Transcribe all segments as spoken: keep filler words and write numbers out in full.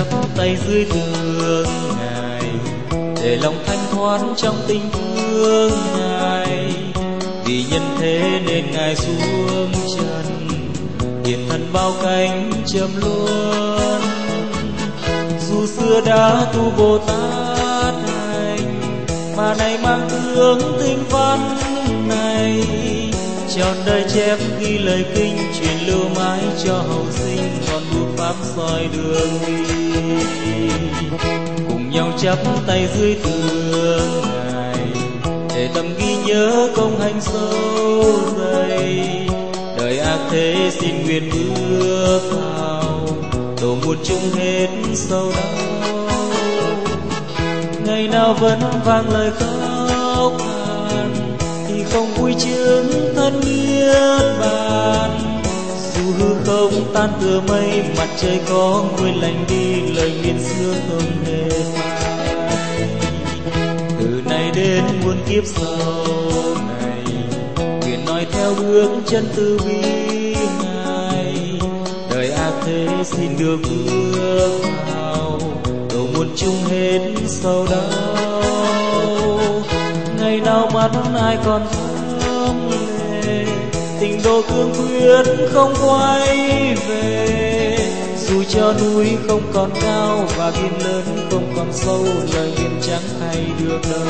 chắp tay dưới tường Ngài, để lòng thanh thoát trong tình thương Ngài. Vì nhân thế nên Ngài xuống trần, hiện thân bao cánh châm luôn. Dù xưa đã tu Bồ Tát hành, mà nay mang tướng tinh văn này, trọn đời chép ghi lời kinh, truyền lưu mãi cho hậu sinh, còn buộc pháp soi đường đi. Cùng nhau chắp tay dưới tường Ngài, để tâm ghi nhớ công hành sâu dày. Đời ác thế xin nguyện bước vào, độ một chung hết sâu đau. Ngày nào vẫn vang lời khóc than, thì không vui chứng thân niết bàn. Dù hư không tan tựa mây, mặt trời có nguôi lạnh đi, lời nguyện xưa không hề phai. Từ nay đến muôn kiếp sau này, nguyện nói theo bước chân từ bi Ngài. Đời ác thế xin được bước vào, độ muôn chung hết sâu đau. Ngày nào mắt ai còn thắm lệ, tình độ cương quyết không quay về. Dù cho núi không còn cao và biển lớn không còn sâu, lời nguyện chẳng thay được đâu.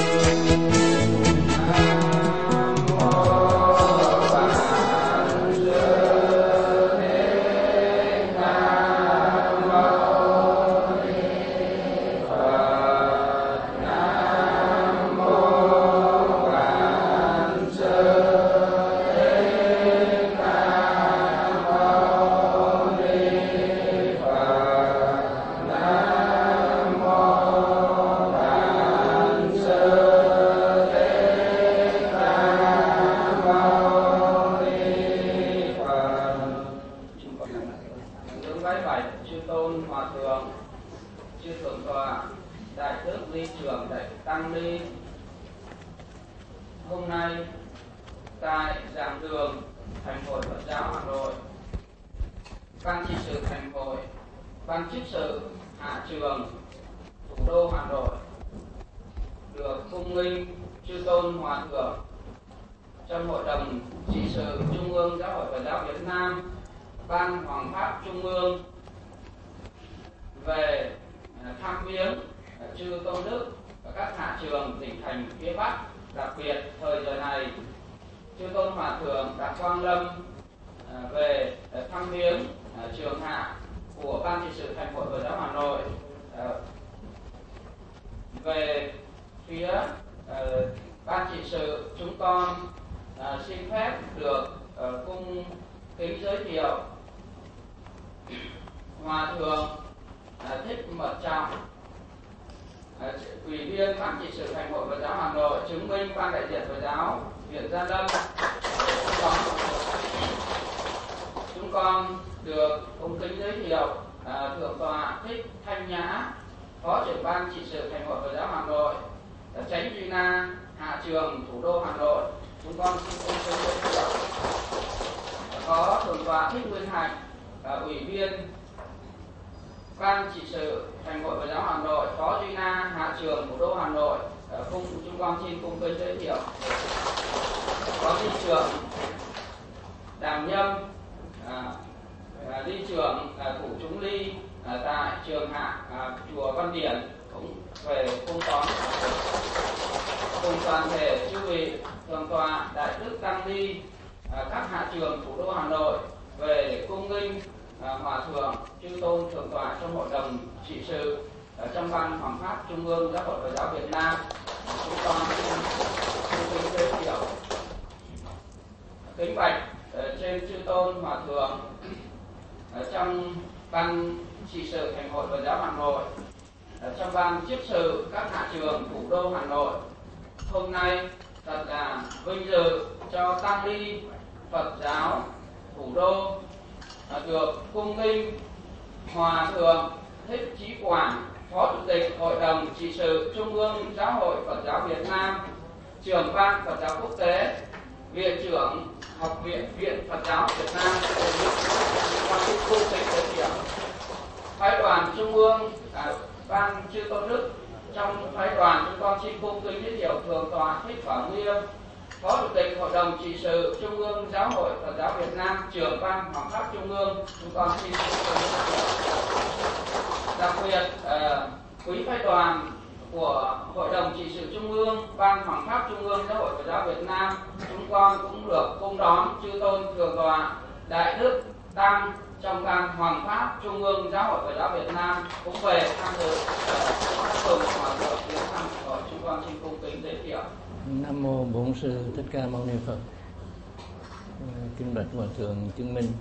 phái đoàn trung ương, à, ban chư tôn đức trong phái đoàn, chúng con xin cung kính giới thiệu thượng tọa Thích Bảo Nghiêm, Phó Chủ tịch Hội đồng trị sự Trung ương Giáo hội Phật giáo Việt Nam, trưởng ban Hoàng pháp Trung ương. Chúng con xin cung kính giới thiệu. Đặc biệt uh, quý phái đoàn của Hội đồng trị sự Trung ương, ban Hoàng pháp Trung ương Giáo hội Phật giáo Việt Nam, chúng con cũng được cung đón chư tôn thượng tọa Đại đức Tăng trong ban Hoàng pháp Trung ương Giáo hội Phật giáo Việt Nam cũng về tham dự cùng hòa thượng viếng thăm của chúng con xin cung kính giới thiệu. Nam mô Bổn Sư Thích Ca Mâu Ni Phật. Kính bạch hòa thượng chứng minh.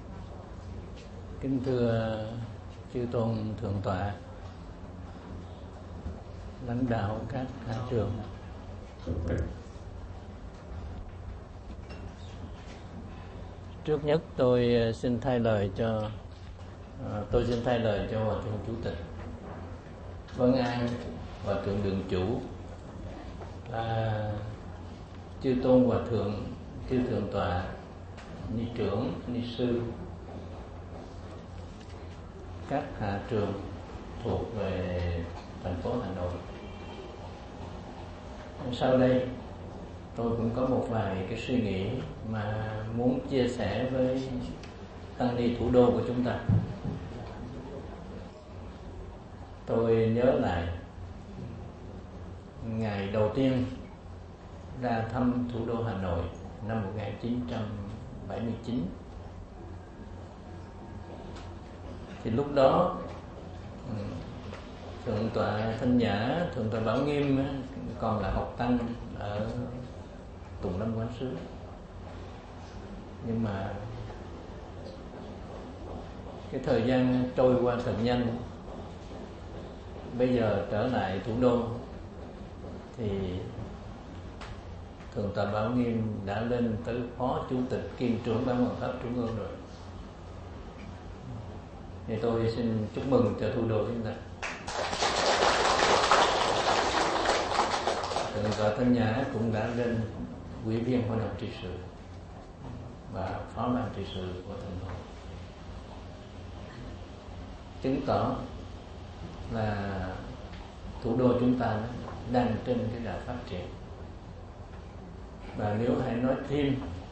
Kính thưa chư tôn thượng tọa, lãnh đạo các hạ trường, trước nhất tôi xin thay lời cho tôi xin thay lời cho hòa thượng chủ tịch vân an hòa thượng đường chủ, là chư tôn hòa thượng, chư thượng tọa, ni trưởng, ni sư, các hạ trường thuộc về thành phố Hà Nội. Sau đây tôi cũng có một vài cái suy nghĩ mà muốn chia sẻ với tăng ni thủ đô của chúng ta. Tôi nhớ lại ngày đầu tiên ra thăm thủ đô Hà Nội năm một nghìn chín trăm bảy mươi chín. Thì lúc đó thượng tọa Thanh Nhã, thượng tọa Bảo Nghiêm còn là học tăng ở Tùng Lâm Quán Sứ. Nhưng mà cái thời gian trôi qua thật nhanh. Bây giờ trở lại thủ đô thì thượng tọa Bảo Nghiêm đã lên tới phó chủ tịch kiêm trưởng ban Hoàng pháp Trung ương rồi. Thì tôi xin chúc mừng cho thủ đô chúng ta. Thượng tọa Thanh Nhã cũng đã lên ủy viên hội đồng trị sự và phó ban trị sự của thành phố, chứng tỏ là thủ đô chúng ta đang trên cái đà phát triển. Và nếu hãy nói thêm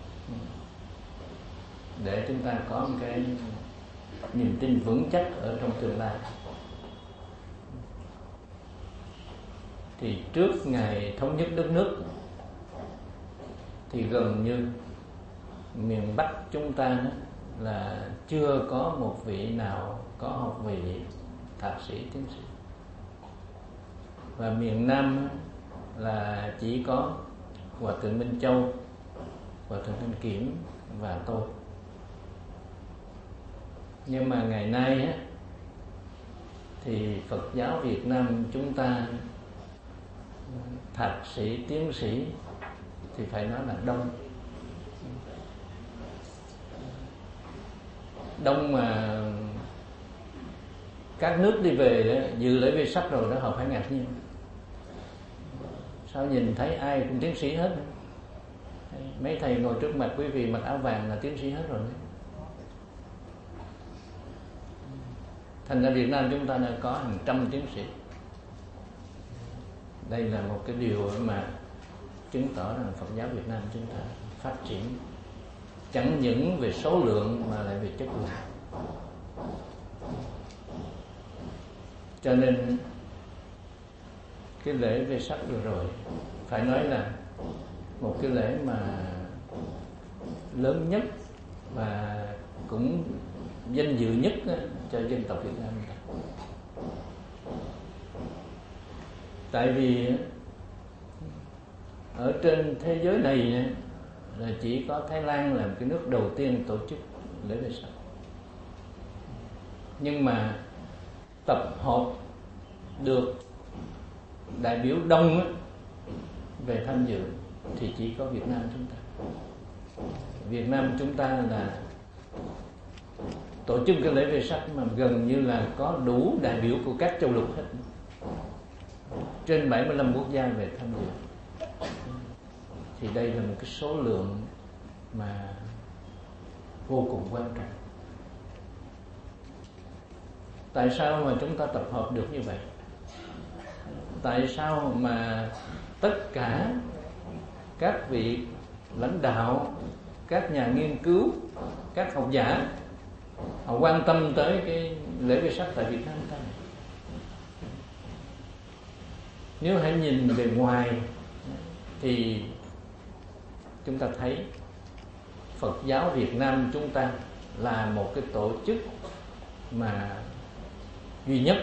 để chúng ta có một cái niềm tin vững chắc ở trong tương lai, thì trước ngày thống nhất đất nước thì gần như miền Bắc chúng ta là chưa có một vị nào có học vị thạc sĩ, tiến sĩ. Và miền Nam là chỉ có hòa thượng Minh Châu, hòa thượng Thanh Kiểm và tôi. Nhưng mà ngày nay á, thì Phật giáo Việt Nam chúng ta thạc sĩ, tiến sĩ thì phải nói là đông. Đông mà các nước đi về đó, dự lễ về sắc rồi đó, họ phải ngạc nhiên. Sao nhìn thấy ai cũng tiến sĩ hết. Mấy thầy ngồi trước mặt quý vị mặc áo vàng là tiến sĩ hết rồi. Thành ra Việt Nam chúng ta đã có hàng trăm tiến sĩ. Đây là một cái điều mà chứng tỏ rằng Phật giáo Việt Nam chúng ta phát triển chẳng những về số lượng mà lại về chất lượng. Cho nên cái lễ về sắc vừa rồi phải nói là một cái lễ mà lớn nhất và cũng danh dự nhất cho dân tộc Việt Nam. Tại vì ở trên thế giới này là chỉ có Thái Lan là cái nước đầu tiên tổ chức lễ về sắc. Nhưng mà tập hợp được đại biểu đông về tham dự thì chỉ có Việt Nam chúng ta. Việt Nam chúng ta là tổ chức cái lễ về sắc mà gần như là có đủ đại biểu của các châu lục hết, trên bảy mươi lăm quốc gia về tham dự. Thì đây là một cái số lượng mà vô cùng quan trọng. Tại sao mà chúng ta tập hợp được như vậy? Tại sao mà tất cả các vị lãnh đạo, các nhà nghiên cứu, các học giả họ quan tâm tới cái lễ Vesak tại Việt Nam ta? Nếu hãy nhìn về ngoài thì chúng ta thấy Phật giáo Việt Nam chúng ta là một cái tổ chức mà duy nhất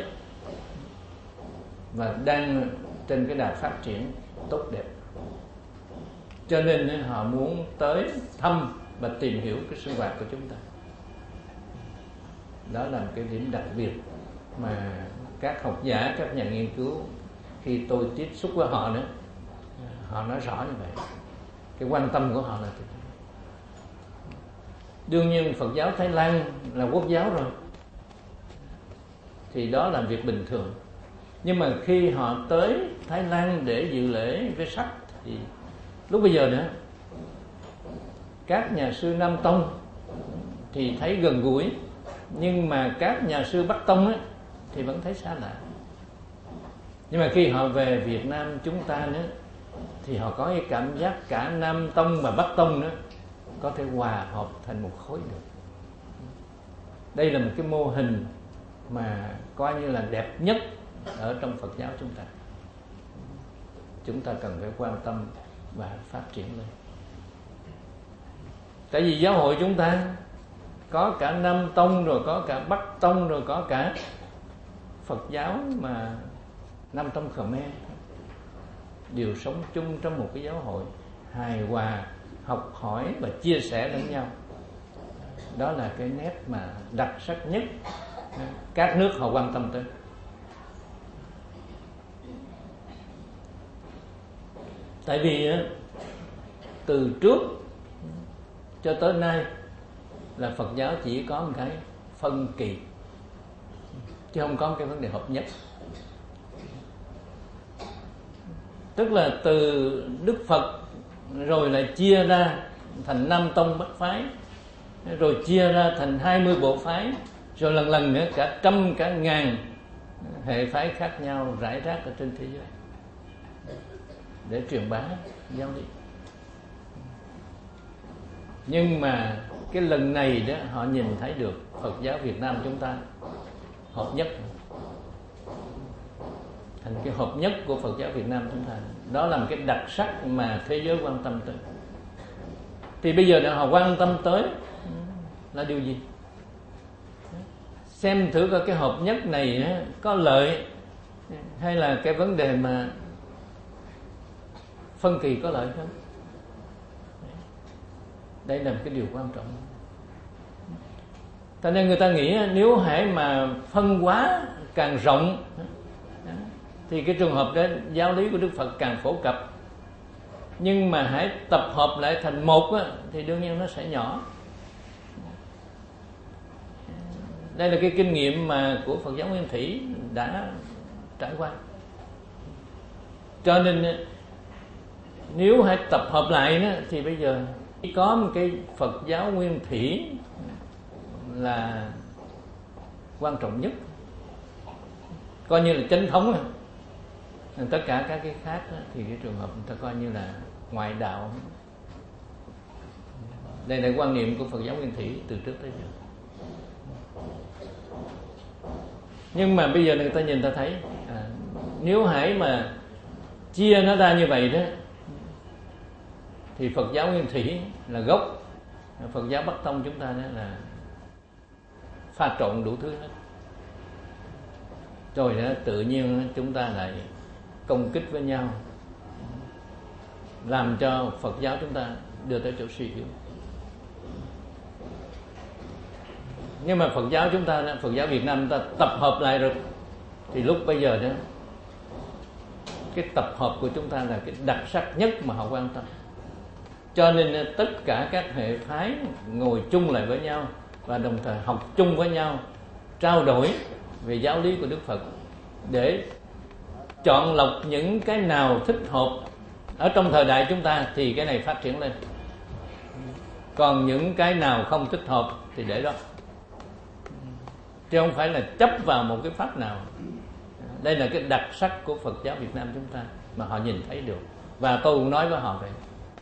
và đang trên cái đà phát triển tốt đẹp. Cho nên họ muốn tới thăm và tìm hiểu cái sinh hoạt của chúng ta. Đó là một cái điểm đặc biệt mà các học giả, các nhà nghiên cứu khi tôi tiếp xúc với họ nữa, họ nói rõ như vậy. Cái quan tâm của họ là thế. Đương nhiên Phật giáo Thái Lan là quốc giáo rồi, thì đó là việc bình thường. Nhưng mà khi họ tới Thái Lan để dự lễ Vesak thì lúc bây giờ nữa, các nhà sư Nam Tông thì thấy gần gũi, nhưng mà các nhà sư Bắc Tông ấy, thì vẫn thấy xa lạ. Nhưng mà khi họ về Việt Nam chúng ta nữa, thì họ có cái cảm giác cả Nam Tông và Bắc Tông nữa có thể hòa hợp thành một khối được. Đây là một cái mô hình mà coi như là đẹp nhất ở trong Phật giáo chúng ta. Chúng ta cần phải quan tâm và phát triển lên. Tại vì giáo hội chúng ta có cả Nam Tông, rồi có cả Bắc Tông, rồi có cả Phật giáo mà Nam Tông Khmer, đều sống chung trong một cái giáo hội hài hòa, học hỏi và chia sẻ lẫn nhau. Đó là cái nét mà đặc sắc nhất các nước họ quan tâm tới. Tại vì từ trước cho tới nay là Phật giáo chỉ có một cái phân kỳ, chứ không có cái vấn đề hợp nhất. Tức là từ Đức Phật rồi lại chia ra thành Nam Tông Bắc Phái, rồi chia ra thành hai mươi bộ phái, rồi lần lần nữa cả trăm cả ngàn hệ phái khác nhau rải rác ở trên thế giới để truyền bá giáo lý. Nhưng mà cái lần này đó họ nhìn thấy được Phật giáo Việt Nam chúng ta hợp nhất, thành cái hợp nhất của Phật giáo Việt Nam chúng ta. Đó là một cái đặc sắc mà thế giới quan tâm tới. Thì bây giờ họ quan tâm tới là điều gì? Xem thử coi cái hợp nhất này có lợi hay là cái vấn đề mà phân kỳ có lợi không? Đây là một cái điều quan trọng. Cho nên người ta nghĩ nếu hãy mà phân hóa càng rộng thì cái trường hợp đó giáo lý của Đức Phật càng phổ cập. Nhưng mà hãy tập hợp lại thành một á, thì đương nhiên nó sẽ nhỏ. Đây là cái kinh nghiệm mà của Phật giáo Nguyên Thủy đã trải qua. Cho nên nếu hãy tập hợp lại đó, thì bây giờ có một cái Phật giáo Nguyên Thủy là quan trọng nhất, coi như là chánh thống. Tất cả các cái khác đó, thì cái trường hợp người ta coi như là ngoại đạo. Đây là quan niệm của Phật giáo Nguyên Thủy từ trước tới giờ. Nhưng mà bây giờ người ta nhìn ta thấy à, nếu hãy mà chia nó ra như vậy đó, thì Phật giáo Nguyên Thủy là gốc, Phật giáo Bắc Tông chúng ta đó là pha trộn đủ thứ hết. Rồi đó tự nhiên chúng ta lại công kích với nhau, làm cho Phật giáo chúng ta đưa tới chỗ suy yếu. Nhưng mà Phật giáo chúng ta, Phật giáo Việt Nam chúng ta tập hợp lại rồi, thì lúc bây giờ đó cái tập hợp của chúng ta là cái đặc sắc nhất mà họ quan tâm. Cho nên tất cả các hệ phái ngồi chung lại với nhau và đồng thời học chung với nhau, trao đổi về giáo lý của Đức Phật để chọn lọc những cái nào thích hợp ở trong thời đại chúng ta thì cái này phát triển lên. Còn những cái nào không thích hợp thì để đó. chứ không phải là chấp vào một cái pháp nào. Đây là cái đặc sắc của Phật giáo Việt Nam chúng ta mà họ nhìn thấy được, và tôi cũng nói với họ vậy.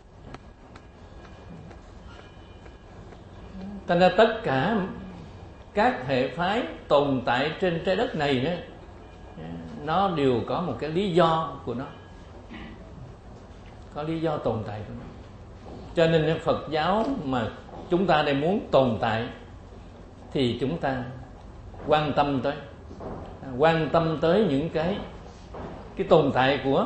Thành ra tất cả các hệ phái tồn tại trên trái đất này đó, nó đều có một cái lý do của nó, có lý do tồn tại của nó. Cho nên Phật giáo mà chúng ta đây muốn tồn tại thì chúng ta quan tâm tới quan tâm tới những cái cái tồn tại của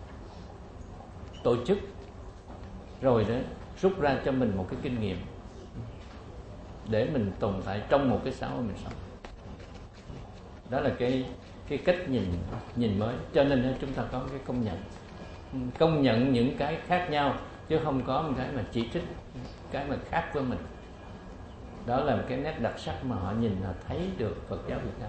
tổ chức, rồi đó rút ra cho mình một cái kinh nghiệm để mình tồn tại trong một cái xã hội mình sống. Đó là cái cái cách nhìn nhìn mới. Cho nên chúng ta có cái công nhận công nhận những cái khác nhau, chứ không có một cái mà chỉ trích cái mà khác với mình. Đó là một cái nét đặc sắc mà họ nhìn, họ thấy được Phật giáo Việt Nam.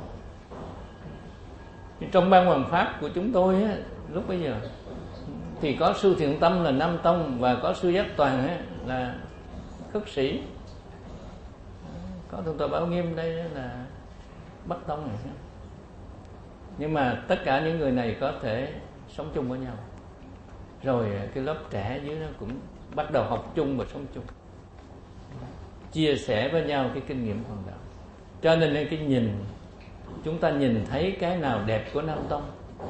Trong ban hoằng pháp của chúng tôi á, lúc bây giờ thì có sư Thiện Tâm là Nam Tông, và có sư Giác Toàn á, là Khất Sĩ, có thượng tọa Bảo Nghiêm đây là Bắc Tông này. Nhưng mà tất cả những người này có thể sống chung với nhau, rồi cái lớp trẻ dưới nó cũng bắt đầu học chung và sống chung, chia sẻ với nhau cái kinh nghiệm hoàng đạo. Cho nên cái nhìn, chúng ta nhìn thấy cái nào đẹp của Nam Tông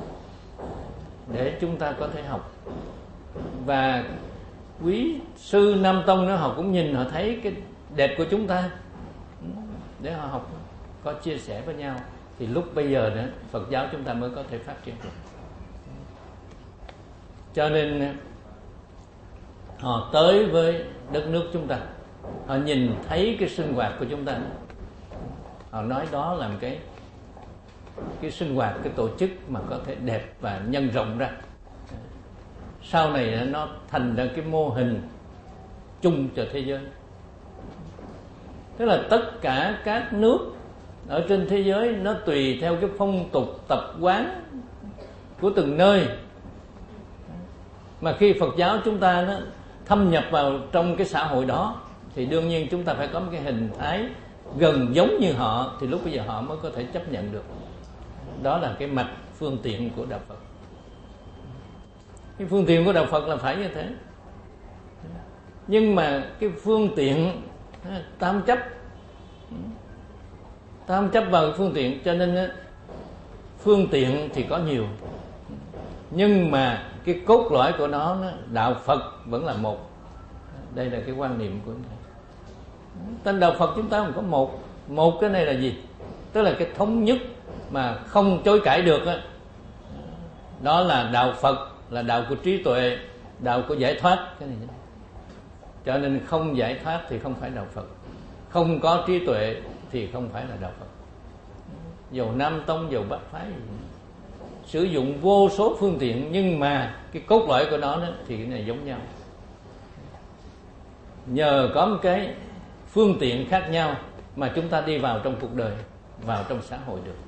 để chúng ta có thể học, và quý sư Nam Tông đó họ cũng nhìn, họ thấy cái đẹp của chúng ta để họ học, có chia sẻ với nhau, thì lúc bây giờ đó Phật giáo chúng ta mới có thể phát triển được. Cho nên họ tới với đất nước chúng ta, họ nhìn thấy cái sinh hoạt của chúng ta, họ nói đó là một cái cái sinh hoạt, cái tổ chức mà có thể đẹp và nhân rộng ra. Sau này nó thành ra cái mô hình chung cho thế giới. Tức là tất cả các nước ở trên thế giới nó tùy theo cái phong tục tập quán của từng nơi, mà khi Phật giáo chúng ta nó thâm nhập vào trong cái xã hội đó thì đương nhiên chúng ta phải có một cái hình thái gần giống như họ, thì lúc bây giờ họ mới có thể chấp nhận được. Đó là cái mặt phương tiện của đạo Phật. Cái phương tiện của đạo Phật là phải như thế. Nhưng mà cái phương tiện tam chấp tam chấp vào cái phương tiện, cho nên phương tiện thì có nhiều, nhưng mà cái cốt lõi của nó, đạo Phật vẫn là một. Đây là cái quan niệm của chúng ta. Tên đạo Phật chúng ta không có một. Một cái này là gì? Tức là cái thống nhất mà không chối cãi được đó. Đó là đạo Phật, là đạo của trí tuệ, đạo của giải thoát. Cái này. Cho nên không giải thoát thì không phải đạo Phật, không có trí tuệ thì không phải là đạo Phật. Dầu Nam Tông, dầu Bắc Phái, sử dụng vô số phương tiện, nhưng mà cái cốt lõi của nó đó, thì cái này giống nhau. Nhờ có một cái phương tiện khác nhau mà chúng ta đi vào trong cuộc đời, vào trong xã hội được.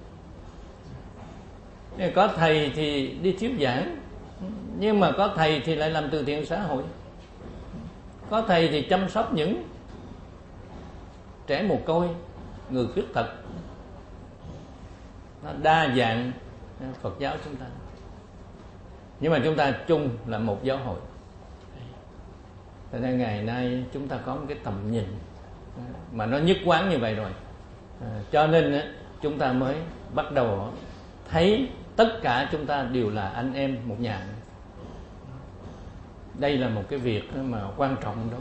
Có thầy thì đi thuyết giảng, nhưng mà có thầy thì lại làm từ thiện xã hội, có thầy thì chăm sóc những trẻ mồ côi, người khuyết tật. Nó đa dạng Phật giáo chúng ta, nhưng mà chúng ta chung là một giáo hội. Thế nên ngày nay chúng ta có một cái tầm nhìn mà nó nhất quán như vậy rồi, à, cho nên chúng ta mới bắt đầu thấy tất cả chúng ta đều là anh em một nhà. Đây là một cái việc mà quan trọng đó.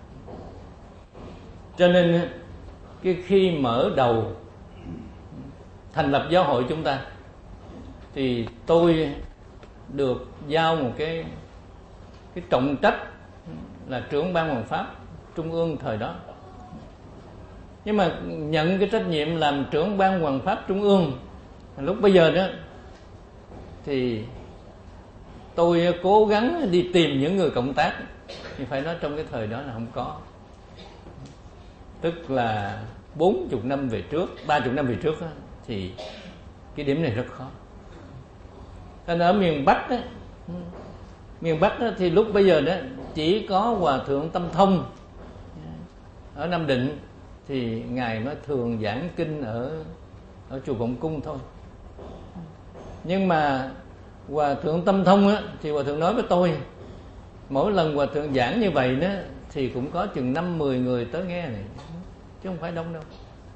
Cho nên cái khi mở đầu thành lập giáo hội chúng ta thì tôi được giao một cái cái trọng trách là trưởng ban hoằng pháp trung ương thời đó. Nhưng mà nhận cái trách nhiệm làm trưởng ban hoằng pháp trung ương lúc bây giờ đó thì tôi cố gắng đi tìm những người cộng tác, nhưng phải nói trong cái thời đó là không có. Tức là bốn chục năm về trước, ba chục năm về trước đó, thì cái điểm này rất khó. Nên ở miền Bắc đó, miền Bắc đó, thì lúc bây giờ đó chỉ có Hòa Thượng Tâm Thông ở Nam Định thì ngài mới thường giảng kinh ở ở chùa Vọng Cung thôi. Nhưng mà Hòa thượng Tâm Thông á, thì Hòa thượng nói với tôi, mỗi lần Hòa thượng giảng như vậy đó thì cũng có chừng năm mười người tới nghe này, chứ không phải đông đâu.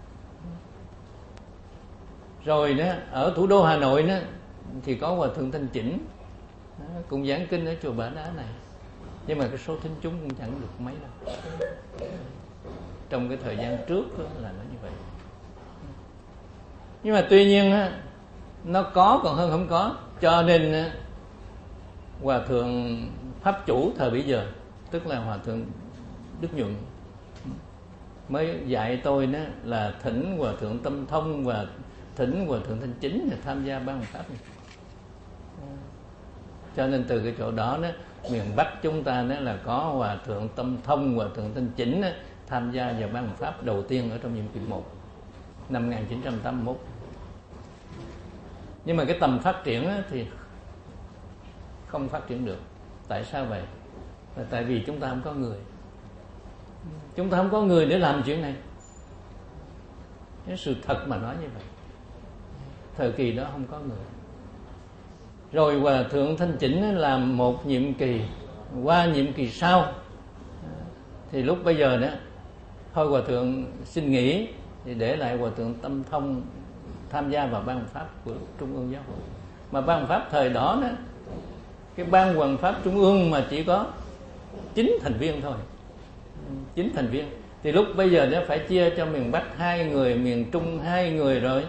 Rồi đó, ở thủ đô Hà Nội đó thì có Hòa thượng Thanh Chỉnh cũng giảng kinh ở chùa Bà Đá này, nhưng mà cái số thính chúng cũng chẳng được mấy đâu. Trong cái thời gian trước đó là nó như vậy. Nhưng mà tuy nhiên á, nó có còn hơn không có, cho nên á, Hòa thượng Pháp Chủ thời bấy giờ, tức là Hòa thượng Đức Nhuận, mới dạy tôi đó là thỉnh Hòa thượng Tâm Thông và thỉnh Hòa thượng Thanh Chính để tham gia ban pháp này. Cho nên từ cái chỗ đó đó, miền Bắc chúng ta đó là có Hòa thượng Tâm Thông, Hòa thượng Thanh Chính đó, tham gia vào ban pháp đầu tiên ở trong nhiệm kỳ một năm một nghìn chín trăm tám mươi mốt. Nhưng mà cái tầm phát triển đó thì không phát triển được. Tại sao vậy? Là tại vì chúng ta không có người. Chúng ta không có người để làm chuyện này. Cái sự thật mà nói như vậy. Thời kỳ đó không có người. Rồi Hòa thượng Thanh Chỉnh làm một nhiệm kỳ, qua nhiệm kỳ sau thì lúc bây giờ đó thôi Hòa thượng xin nghỉ, thì để lại Hòa thượng Tâm Thông tham gia vào ban pháp của Trung ương Giáo hội. Mà ban pháp thời đó đó, cái ban hoằng pháp Trung ương mà chỉ có chín thành viên thôi, chín thành viên. Thì lúc bây giờ nó phải chia cho miền Bắc hai người, miền Trung hai người, rồi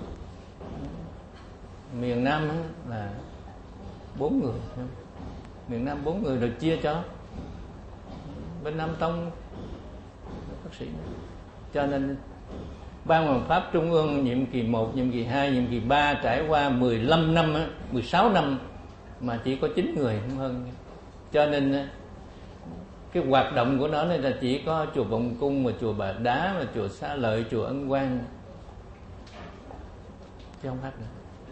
miền Nam là bốn người, miền Nam bốn người, rồi chia cho bên Nam Tông bác sĩ. Cho nên ban hoằng pháp Trung ương nhiệm kỳ một, nhiệm kỳ hai, nhiệm kỳ ba trải qua mười lăm năm, mười sáu năm mà chỉ có chín người, không hơn. Cho nên cái hoạt động của nó là chỉ có chùa Vọng Cung, và chùa Bà Đá, và chùa Xá Lợi, chùa Ân Quang, chứ không khác nữa.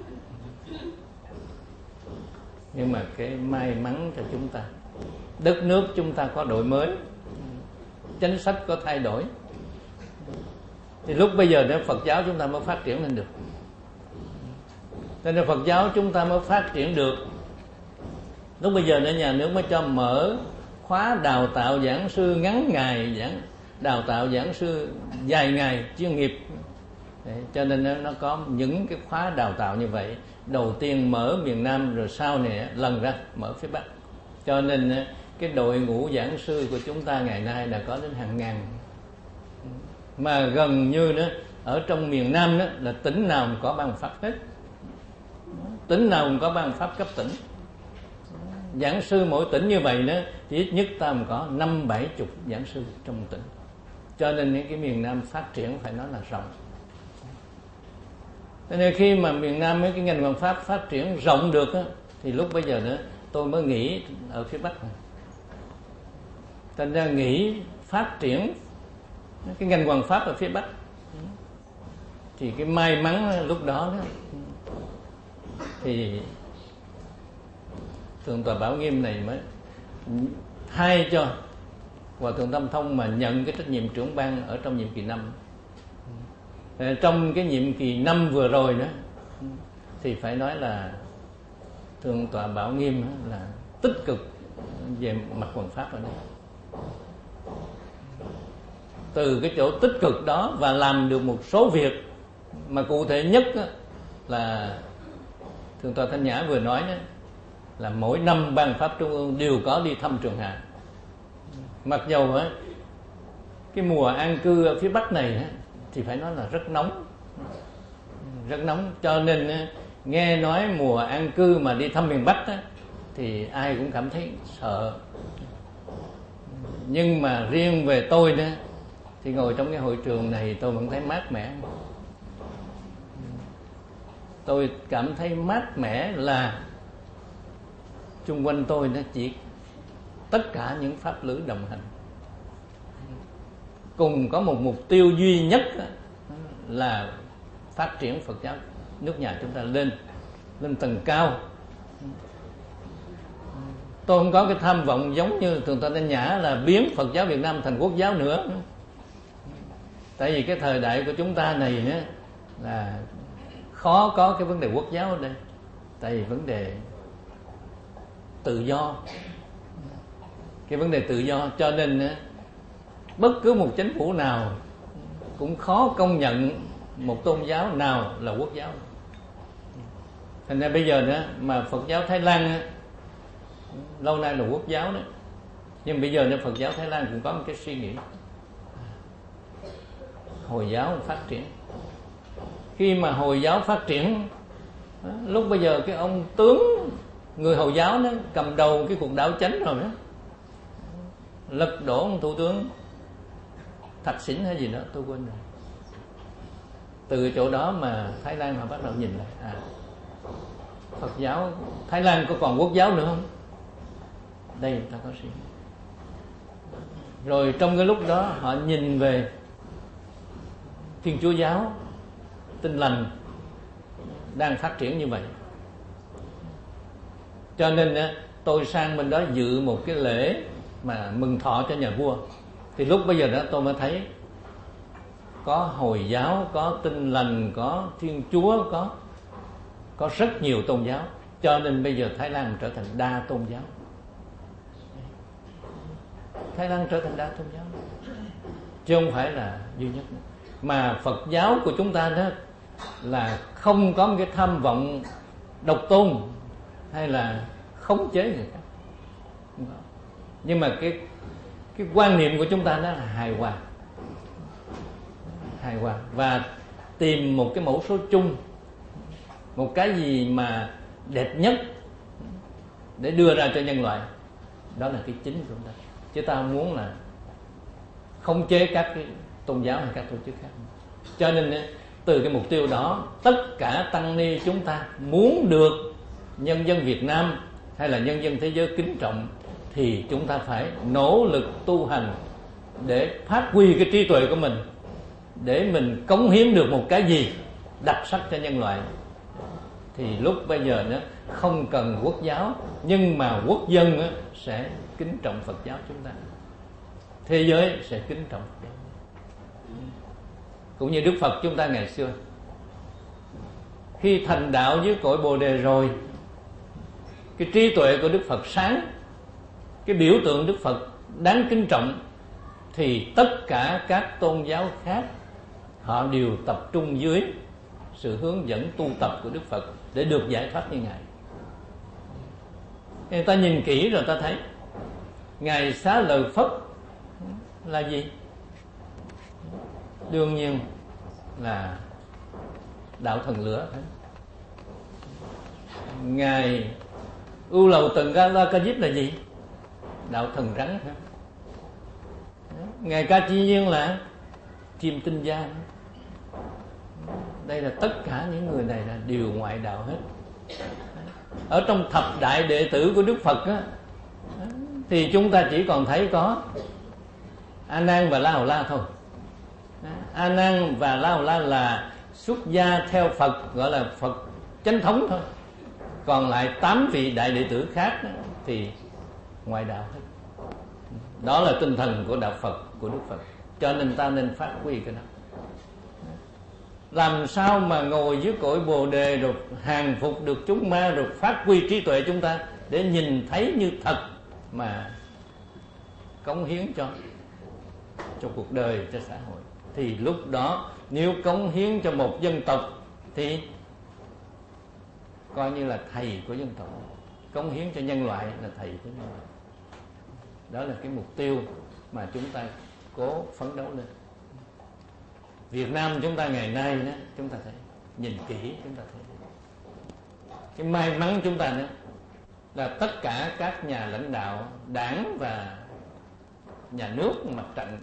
Nhưng mà cái may mắn cho chúng ta, đất nước chúng ta có đổi mới, chính sách có thay đổi, thì lúc bây giờ đó Phật giáo chúng ta mới phát triển lên được. Cho nên Phật giáo chúng ta mới phát triển được. Lúc bây giờ nhà nước mới cho mở khóa đào tạo giảng sư ngắn ngày, giảng đào tạo giảng sư dài ngày chuyên nghiệp. Đấy, cho nên nó có những cái khóa đào tạo như vậy. Đầu tiên mở miền Nam, rồi sau này lần ra mở phía Bắc. Cho nên cái đội ngũ giảng sư của chúng ta ngày nay đã có đến hàng ngàn. Mà gần như đó, ở trong miền Nam đó là tỉnh nào cũng có ban pháp hết. Tỉnh nào cũng có ban pháp cấp tỉnh. Giảng sư mỗi tỉnh như vậy đó thì ít nhất ta cũng có năm bảy chục giảng sư trong tỉnh. Cho nên cái miền Nam phát triển phải nói là rộng. Cho nên khi mà miền Nam mấy cái ngành hoằng pháp phát triển rộng được á, thì lúc bây giờ nữa tôi mới nghĩ ở phía Bắc này. Thành ra nghĩ phát triển cái ngành hoằng pháp ở phía Bắc, thì cái may mắn lúc đó đó thì Thượng tọa Bảo Nghiêm này mới thay cho Hòa thượng Tâm Thông mà nhận cái trách nhiệm trưởng ban ở trong nhiệm kỳ năm. Trong cái nhiệm kỳ năm vừa rồi đó thì phải nói là Thượng tọa Bảo Nghiêm là tích cực về mặt hoằng pháp ở đây. Từ cái chỗ tích cực đó và làm được một số việc, mà cụ thể nhất là Thượng tọa Thanh Nhã vừa nói đó, là mỗi năm ban pháp Trung ương đều có đi thăm Trường Hạ. Mặc dầu á, cái mùa an cư ở phía Bắc này á, thì phải nói là rất nóng, rất nóng. Cho nên á, nghe nói mùa an cư mà đi thăm miền Bắc á, thì ai cũng cảm thấy sợ. Nhưng mà riêng về tôi đó, thì ngồi trong cái hội trường này tôi vẫn thấy mát mẻ. Tôi cảm thấy mát mẻ là chung quanh tôi nó chỉ tất cả những pháp lữ đồng hành, cùng có một mục tiêu duy nhất là phát triển Phật giáo nước nhà chúng ta lên lên tầng cao. Tôi không có cái tham vọng giống như Thượng tọa Thanh Nhã là biến Phật giáo Việt Nam thành quốc giáo nữa. Tại vì cái thời đại của chúng ta này á, là khó có cái vấn đề quốc giáo ở đây. Tại vì vấn đề tự do, cái vấn đề tự do, cho nên á, bất cứ một chính phủ nào cũng khó công nhận một tôn giáo nào là quốc giáo. Thành ra bây giờ đó mà Phật giáo Thái Lan á, lâu nay là quốc giáo đó, nhưng bây giờ nữa Phật giáo Thái Lan cũng có một cái suy nghĩ Hồi giáo phát triển. Khi mà Hồi giáo phát triển, lúc bây giờ cái ông tướng người Hồi giáo nó cầm đầu cái cuộc đảo chánh rồi đó, lật đổ ông thủ tướng Thạch Sìn hay gì đó tôi quên rồi. Từ chỗ đó mà Thái Lan họ bắt đầu nhìn lại, à, Phật giáo Thái Lan có còn quốc giáo nữa không? Đây người ta có suy nghĩ. Rồi trong cái lúc đó họ nhìn về Thiên Chúa giáo Tin Lành đang phát triển như vậy. Cho nên tôi sang bên đó dự một cái lễ mà mừng thọ cho nhà vua. Thì lúc bây giờ đó tôi mới thấy có Hồi giáo, có Tin Lành, có Thiên Chúa, có có rất nhiều tôn giáo. Cho nên bây giờ Thái Lan trở thành đa tôn giáo. Thái Lan trở thành đa tôn giáo, chứ không phải là duy nhất nữa. Mà Phật giáo của chúng ta đó là không có một cái tham vọng độc tôn hay là khống chế người khác. Nhưng mà cái cái quan niệm của chúng ta đó là hài hòa, hài hòa và tìm một cái mẫu số chung, một cái gì mà đẹp nhất để đưa ra cho nhân loại. Đó là cái chính của chúng ta, chứ ta không muốn là khống chế các cái tôn giáo hay các tổ chức khác. Cho nên từ cái mục tiêu đó, tất cả tăng ni chúng ta muốn được nhân dân Việt Nam hay là nhân dân thế giới kính trọng, thì chúng ta phải nỗ lực tu hành để phát huy cái trí tuệ của mình, để mình cống hiến được một cái gì đặc sắc cho nhân loại. Thì lúc bây giờ nó không cần quốc giáo, nhưng mà quốc dân á, sẽ kính trọng Phật giáo chúng ta, thế giới sẽ kính trọng Phật giáo. Cũng như Đức Phật chúng ta ngày xưa, khi thành đạo dưới cội Bồ Đề rồi, cái trí tuệ của Đức Phật sáng, cái biểu tượng Đức Phật đáng kính trọng, thì tất cả các tôn giáo khác họ đều tập trung dưới sự hướng dẫn tu tập của Đức Phật để được giải thoát như Ngài. Người ta nhìn kỹ rồi ta thấy Ngài xá lợi Phất là gì? Đương nhiên là đạo thần lửa. Ngài Ưu Lầu Tần Ga La Ca Diếp là gì? Đạo thần rắn. Ngài Ca Chi Nhiên là chim tinh gia. Đây là tất cả những người này là đều ngoại đạo hết. Ở trong thập đại đệ tử của Đức Phật á, thì chúng ta chỉ còn thấy có A Nan và La Hầu La thôi. A Nan và La Hầu La là xuất gia theo Phật, gọi là Phật chánh thống thôi. Còn lại tám vị đại đệ tử khác đó, thì ngoại đạo hết. Đó là tinh thần của đạo Phật, của Đức Phật. Cho nên ta nên phát huy cái đó. Làm sao mà ngồi dưới cội Bồ Đề rồi hàng phục được chúng ma, rồi phát huy trí tuệ chúng ta để nhìn thấy như thật mà cống hiến cho cho cuộc đời, cho xã hội. Thì lúc đó nếu cống hiến cho một dân tộc thì coi như là thầy của dân tộc, cống hiến cho nhân loại là thầy của nhân loại. Đó là cái mục tiêu mà chúng ta cố phấn đấu lên. Việt Nam chúng ta ngày nay đó, chúng ta thấy, nhìn kỹ chúng ta thấy cái may mắn chúng ta nữa là tất cả các nhà lãnh đạo đảng và nhà nước, mặt trận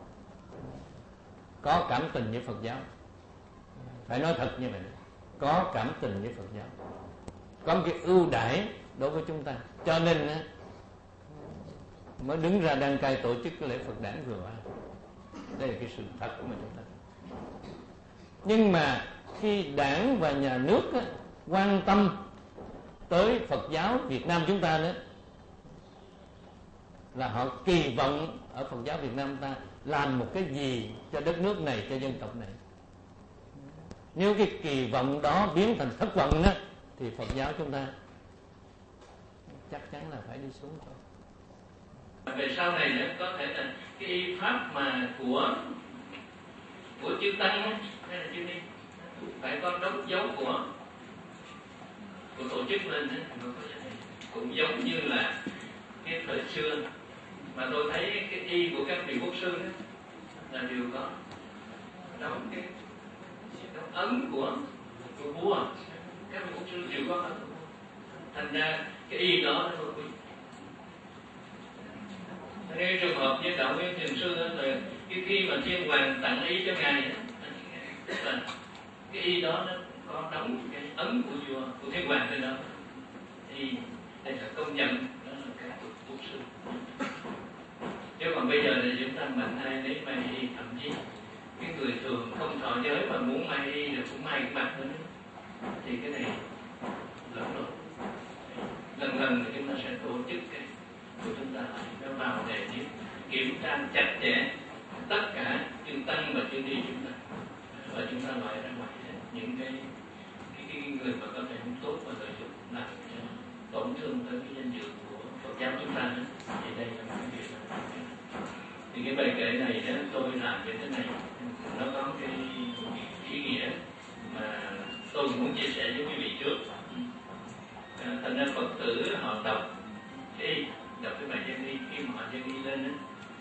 có cảm tình với Phật giáo. Phải nói thật như vậy, có cảm tình với Phật giáo, có một cái ưu đãi đối với chúng ta, cho nên mới đứng ra đăng cai tổ chức cái lễ Phật đản vừa qua. Đây là cái sự thật mà chúng ta. Nhưng mà khi đảng và nhà nước á, quan tâm tới Phật giáo Việt Nam chúng ta nữa, là họ kỳ vọng ở Phật giáo Việt Nam ta làm một cái gì cho đất nước này, cho dân tộc này. Nếu cái kỳ vọng đó biến thành thất vọng đó, thì Phật giáo chúng ta chắc chắn là phải đi xuống thôi. Về sau này nữa có thể là cái y pháp mà của của chư tăng ấy, hay là chư ni phải có đóng dấu của của tổ chức lên ấy, cũng giống như là cái thời xưa mà tôi thấy cái y của các vị quốc sư ấy, là đều có đóng cái đóng ấn của của vua. Các vị quốc sư đều có ấn, thành ra cái y đó nó quý. Ngay trường hợp như đạo Nguyên Thiền Sư là cái khi mà Thiên Hoàng tặng y cho ngài là cái y đó nó có đóng cái ấn của vua, của Thiên Hoàng lên đó, thì đây là công nhận đó là cái quốc sư. Chứ còn bây giờ là chúng ta mạnh ai lấy may y, thậm chí cái người thường không thọ giới mà muốn may y được cũng may cái mặt nữa, thì cái này lẫn rồi. Lần lần thì chúng ta sẽ tổ chức cái của chúng ta nó vào để kiểm tra chặt chẽ tất cả chư tăng và chư ni chúng ta, và chúng ta loại ra ngoài những cái cái, cái người mà có thể không tốt và lợi dụng làm cho tổn thương tới cái danh dự của Phật giáo chúng ta. Thì đây là một cái việc là thì cái bài kệ này đó tôi làm như thế này, nó có cái ý nghĩa mà tôi muốn chia sẻ với quý vị trước. À, thành ra Phật tử họ đọc cái đọc cái bài dân y, khi mà họ dân y lên đó,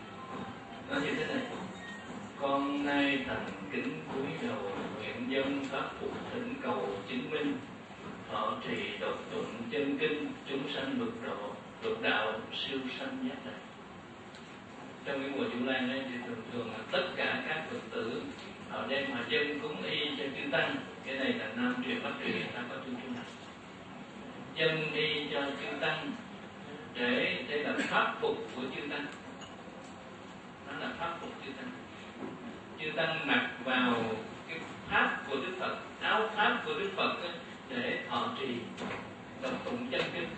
nó như thế này: con nay thành kính cúi đầu nguyện dân pháp phục thỉnh cầu chứng minh, họ trì độc tụng chân kinh, chúng sanh bực độ lục đạo siêu sanh giác này. Trong cái mùa Chu Lan ấy, thì thường thường là tất cả các Phật tử họ đem mà dân cúng y cho chư tăng. Cái này là Nam truyền Bắc truyền, ta có chương trình này dân y cho chư tăng để đây là pháp phục của chư tăng, nó là pháp phục chư tăng. Chư tăng mặc vào cái pháp của Đức Phật, áo pháp của Đức Phật ấy, để thọ trì đọc tụng chân kinh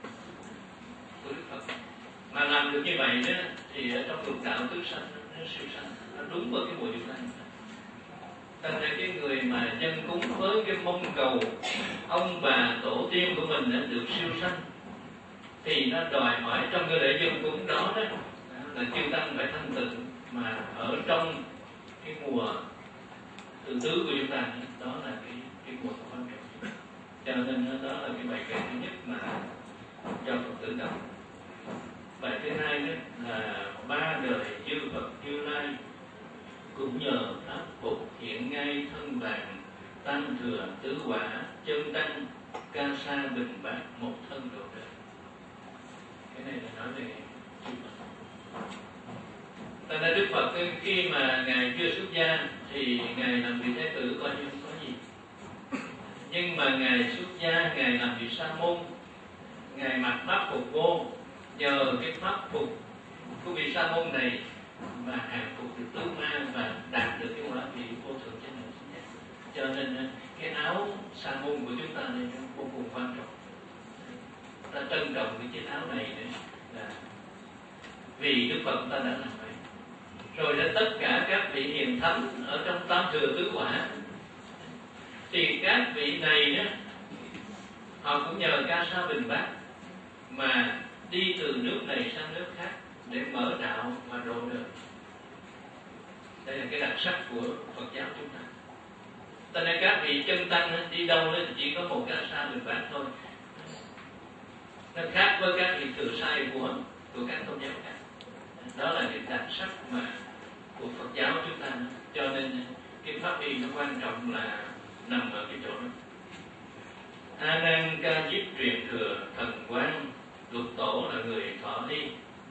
của Đức Phật. Mà làm được như vậy đó thì ở trong lục đạo tứ sanh nó siêu sanh, nó đúng với cái mùa Chu Lan. Thành ra cái người mà dân cúng với cái mong cầu ông bà tổ tiên của mình đã được siêu sanh, thì nó đòi hỏi trong cái lễ dân cúng đó đó là chư tăng phải thanh tịnh, mà ở trong cái mùa tự tứ của chúng ta, đó là cái cái mùa quan trọng. Cho nên đó là cái bài kệ thứ nhất mà cho Phật tử đọc. Bài thứ hai đó là ba đời chư Phật Như Lai cũng nhờ pháp phục hiện ngay thân vàng, tam thừa tứ quả chân tăng ca sa bình bát một thân độ đời. Cái này là nói về chư Phật. Tại ra Đức Phật khi mà ngài chưa xuất gia thì ngài làm vị thái tử coi như không có gì, nhưng mà ngài xuất gia, ngài làm vị sa môn, ngài mặc pháp phục vô, nhờ cái pháp phục của vị sa môn này mà hàng phục được tứ ma và đạt được cái quả vị vô thượng chánh đẳng. Cho nên cái áo sa môn của chúng ta này vô cùng quan trọng. Ta trân trọng cái chiếc áo này này là vì Đức Phật ta đã làm vậy. Rồi đến tất cả các vị hiền thánh ở trong tam thừa tứ quả, thì các vị này đó họ cũng nhờ ca sa bình bát mà đi từ nước này sang nước khác để mở đạo và độ đời. Đây là cái đặc sắc của Phật giáo chúng ta. Cho nên các vị chân tăng đi đâu thì chỉ có một ca sa bình bát thôi. Nó khác với các vị thừa sai của của các tôn giáo khác. Đó là cái đặc sắc mà của Phật giáo chúng ta. Cho nên cái pháp y nó quan trọng là nằm ở cái chỗ đó. A Nan Ca Diếp truyền thừa thần quang, lục tổ là người thọ đi.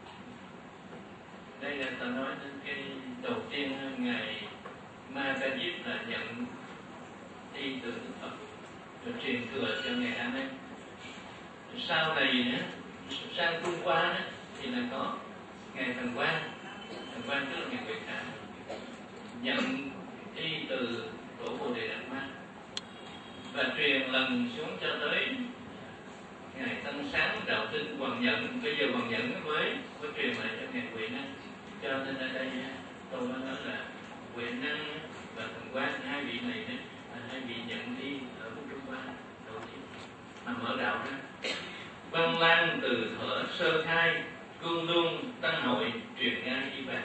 Đây là ta nói đến cái đầu tiên ngài Ma Ca Diếp là nhận đi từ Đức Phật rồi truyền thừa cho ngài A Nan. Sau này nữa sang Trung Hoa đó, thì là có ngài Thần Quang. Thần Quang tức là ngài Huệ Khả nhận đi từ tổ Bồ Đề Đạt Ma và truyền lần xuống cho tới ngài Tân Sáng Đạo Tinh Hoàng Nhận. Bây giờ Hoàng Nhận mới mới truyền lại cho ngài Huệ Năng. Cho nên ở đây tôi mới nói là Huệ Năng và Thần Quang, hai vị này đó, hai vị nhận đi ở Trung Hoa đầu tiên mà mở đạo ra. Văn Lang từ thuở sơ khai, Cương Luân Tăng Hội truyền ngay y bạc.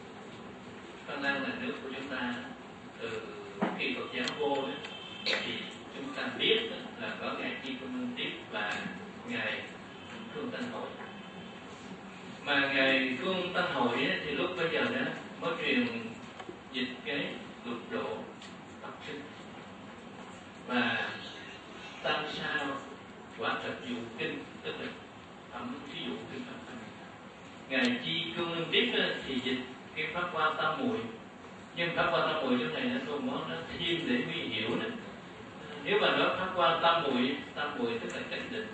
Văn Lang là nước của chúng ta, từ khi Phật giáo vô đó, thì chúng ta biết đó, là có ngài Chi Công Minh Tiếp và ngài Phương Tăng Hội. Mà ngài Phương Tăng Hội ấy, thì lúc bây giờ đó mới truyền dịch cái lục độ Phật sinh và tam sao quả thật dụ kinh, tức là phẩm thí dụ kinh Pháp Thanh. Ngài Chi Cương Minh Tiếp thì dịch cái Pháp Hoa Tam Muội, nhưng Pháp Hoa Tam Muội chỗ này nó tôi muốn nó thêm để nguy hiểu nữa. Nếu mà nói Pháp Hoa Tam Muội, Tam Muội tức là chánh định,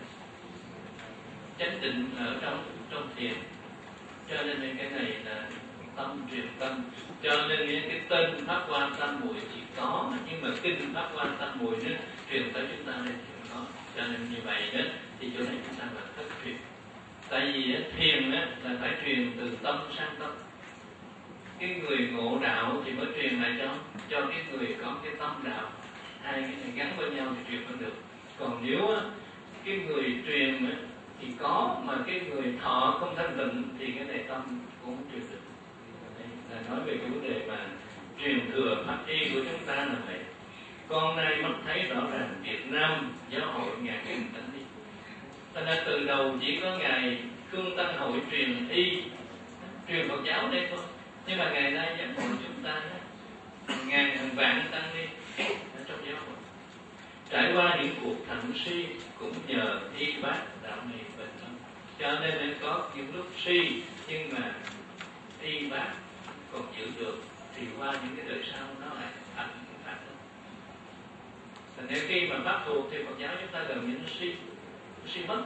chánh định ở trong trong thiền, cho nên cái này là tâm truyền tâm, cho nên cái tên Pháp Hoa Tam Muội chỉ có, nhưng mà kinh Pháp Hoa Tam Muội nó truyền tới chúng ta đây thì có, cho nên như vậy đó thì chỗ này chúng ta là thất truyền. Tại vì thiền là phải truyền từ tâm sang tâm. Cái người ngộ đạo thì mới truyền lại cho cho cái người có cái tâm đạo, hai cái này gắn với nhau thì truyền không được. Còn nếu cái người truyền thì có, mà cái người thọ không thanh tịnh thì cái này tâm cũng không truyền được. Đây là nói về cái vấn đề mà truyền thừa pháp y của chúng ta là vậy. Con nay mắt thấy rõ ràng Việt Nam giáo hội ngài Kim Tánh đi. Cho nên từ đầu chỉ có ngài Khương Tăng Hội truyền y, truyền Phật giáo đây thôi. Nhưng mà ngày nay giáo hội chúng ta ngàn hàng vạn tăng đi ở trong giáo hội, trải qua những cuộc thận suy cũng nhờ y bác đạo này bền lắm. Cho nên nên có những lúc suy nhưng mà y bác còn giữ được thì qua những cái đời sau nó lại thành pháp đó. Thành nếu khi mà pháp thuộc thì Phật giáo chúng ta gần như nó suy suy mất.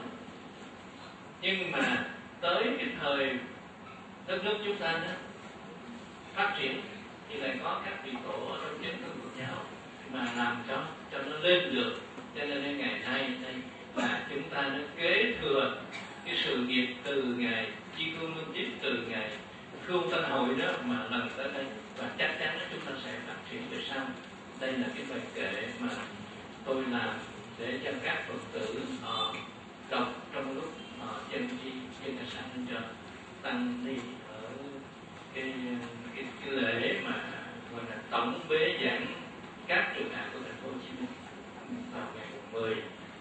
Nhưng mà tới cái thời đất nước chúng ta đó phát triển thì lại có các vị tổ ở trong chính thức Phật giáo mà làm cho cho nó lên được. Cho nên đến ngày nay đây là chúng ta nó kế thừa cái sự nghiệp từ ngài Chi Cương Minh Tiếp, từ ngài Khương Tăng Hội đó mà lần tới đây, và chắc chắn chúng ta sẽ phát triển về sau. Đây là cái bài kệ mà tôi làm để cho các Phật tử uh, đọc trong lúc uh, chân chi chân ca sang cho tăng ni ở cái cái, cái lễ mà gọi là tổng bế giảng các trường học của thành phố Hồ Chí Minh vào ngày mười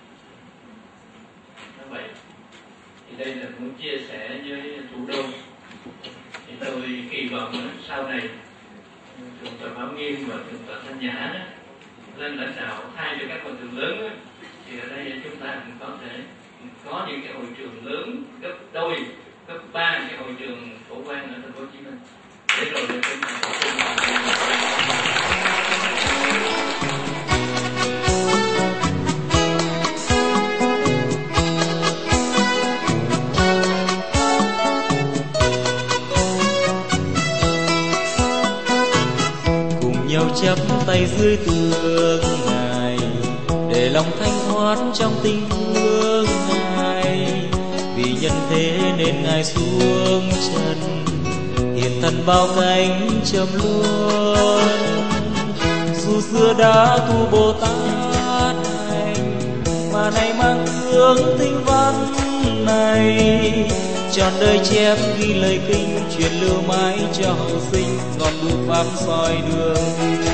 tháng bảy. Thì đây là muốn chia sẻ với thủ đô. Thì tôi kỳ vọng sau này thượng tọa Bảo Nghiêm và thượng tọa Thanh Nhã đó, lên lãnh đạo thay cho các hội trường lớn đó, thì ở đây chúng ta cũng có thể có những cái hội trường lớn gấp đôi, gấp ba cái hội trường phổ quang ở thành phố Hồ Chí Minh, để rồi để chúng ta cùng nhau chắp tay dưới tường Ngài, để lòng thanh thoát trong tình thương Ngài. Vì nhân thế nên Ngài xuống trần, hiện thân bao cánh trầm luân. Dù xưa đã tu Bồ Tát hành, mà nay mang hương tinh văn này, trọn đời chép ghi lời kinh, truyền lưu mãi cho hậu sinh, ngọn đuốc pháp soi đường.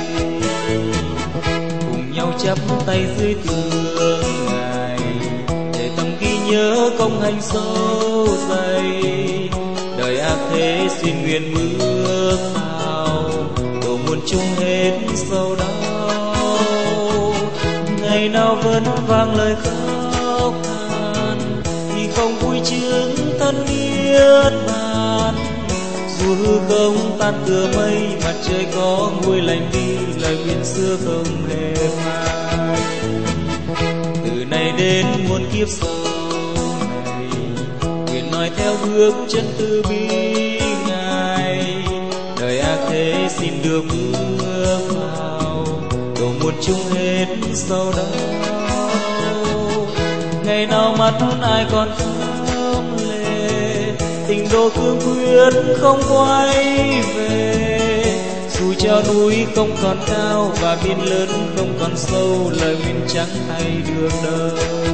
Cùng nhau chắp tay dưới tường Ngài, để tâm ghi nhớ công hành sâu dày. Đời ác thế xin nguyện bước vào, độ muôn chung hết sâu đau. Ngày nào vẫn vang lời khóc than, thì không vui chứng thân niết bàn. Dù hư không tan cửa mây, mặt trời có nguôi lạnh đi, lời nguyện xưa không hề phai. Từ nay đến muôn kiếp sau này, nguyện nói theo bước chân từ bi Ngài. Đời ác thế xin được bước vào, độ muôn chung hết sâu đau. Ngày nào mắt ai còn thấm lệ, tình độ cương quyết không quay về. Dù cho núi không còn cao và biển lớn không còn sâu, lời nguyện chẳng hay đường đâu.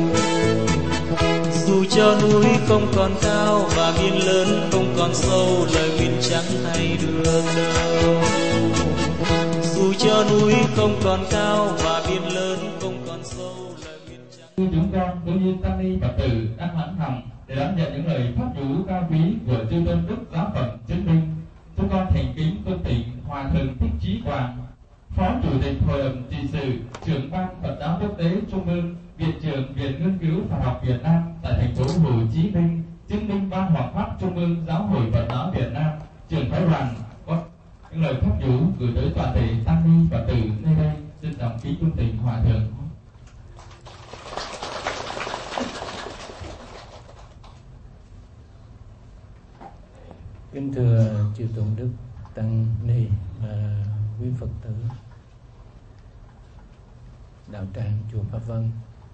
Dù cho núi không còn cao và biển lớn không còn sâu, lời nguyện chẳng hay đường đâu. Dù cho núi không còn cao và biển lớn không còn sâu, lời nguyện chẳng. Thưa chúng con, cũng như tăng ni Phật tử đang lãnh thầm để đón nhận những lời pháp nhũ cao quý của chư tôn đức giáo phận chứng minh, chúng con thành kính tôn tịnh Hòa thượng Thích Trí Quang, Phó Chủ tịch Hội đồng trị sự, trưởng ban Phật giáo quốc tế Trung ương, Viện trưởng Viện Nghiên cứu Phật học Việt Nam tại thành phố Hồ Chí Minh, chứng minh ban Hoàng pháp Trung ương Giáo hội Phật giáo Việt Nam, trưởng phái đoàn có những lời pháp nhũ gửi tới toàn thể tăng ni Phật tử nơi đây. Xin trọng kính tôn tịnh Hòa thượng. Kính thưa chư tôn đức, tăng ni và quý Phật tử đạo tràng chùa Pháp Vân,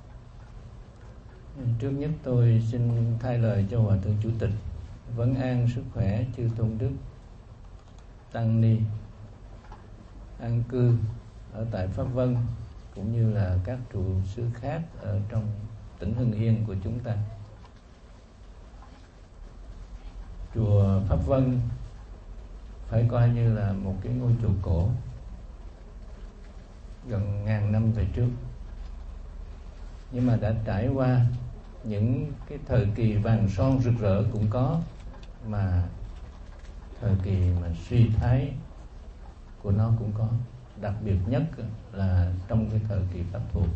trước nhất tôi xin thay lời cho Hòa thượng Chủ tịch vấn an sức khỏe chư tôn đức, tăng ni an cư ở tại Pháp Vân cũng như là các trụ xứ khác ở trong tỉnh Hưng Yên của chúng ta. Chùa Pháp Vân phải coi như là một cái ngôi chùa cổ gần ngàn năm về trước, nhưng mà đã trải qua những cái thời kỳ vàng son rực rỡ cũng có, mà thời kỳ mà suy thoái của nó cũng có, đặc biệt nhất là trong cái thời kỳ Pháp thuộc.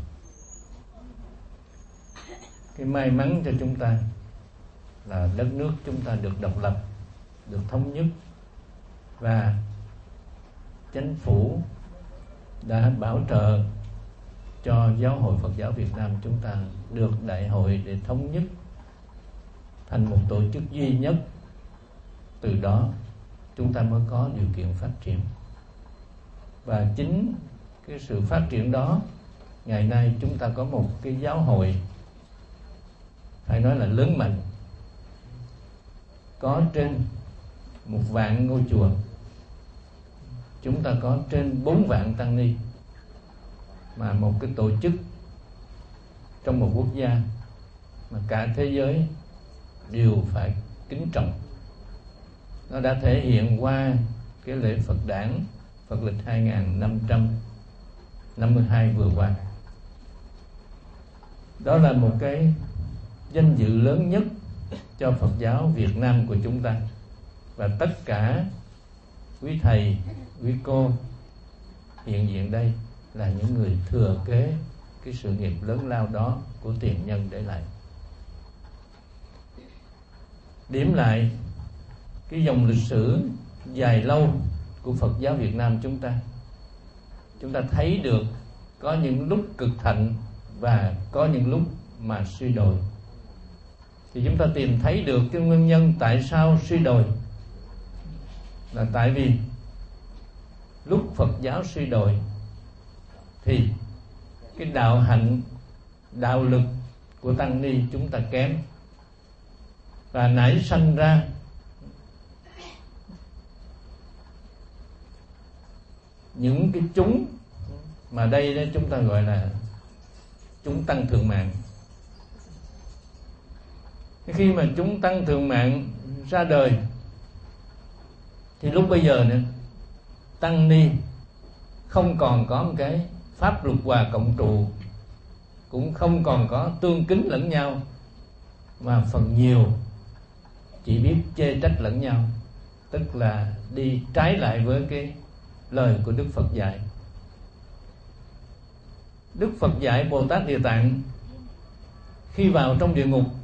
Cái may mắn cho chúng ta là đất nước chúng ta được độc lập, được thống nhất, và chính phủ đã bảo trợ cho Giáo hội Phật giáo Việt Nam chúng ta được đại hội để thống nhất thành một tổ chức duy nhất. Từ đó chúng ta mới có điều kiện phát triển, và chính cái sự phát triển đó, ngày nay chúng ta có một cái giáo hội phải nói là lớn mạnh, có trên một vạn ngôi chùa, chúng ta có trên bốn vạn tăng ni, mà một cái tổ chức trong một quốc gia mà cả thế giới đều phải kính trọng. Nó đã thể hiện qua cái lễ Phật đản Phật lịch hai nghìn năm trăm năm mươi hai vừa qua. Đó là một cái danh dự lớn nhất cho Phật giáo Việt Nam của chúng ta, và tất cả quý thầy, quý cô hiện diện đây là những người thừa kế cái sự nghiệp lớn lao đó của tiền nhân để lại. Điểm lại cái dòng lịch sử dài lâu của Phật giáo Việt Nam chúng ta, chúng ta thấy được có những lúc cực thịnh và có những lúc mà suy đồi. Thì chúng ta tìm thấy được cái nguyên nhân tại sao suy đồi, là tại vì lúc Phật giáo suy đồi thì cái đạo hạnh, đạo lực của tăng ni chúng ta kém, và nảy sanh ra những cái chúng mà đây đó chúng ta gọi là chúng tăng thượng mạng. Khi mà chúng tăng thượng mạng ra đời thì lúc bây giờ nữa, tăng ni không còn có một cái pháp luật hòa cộng trụ, cũng không còn có tương kính lẫn nhau, mà phần nhiều chỉ biết chê trách lẫn nhau, tức là đi trái lại với cái lời của Đức Phật dạy. Đức Phật dạy Bồ Tát Địa Tạng khi vào trong địa ngục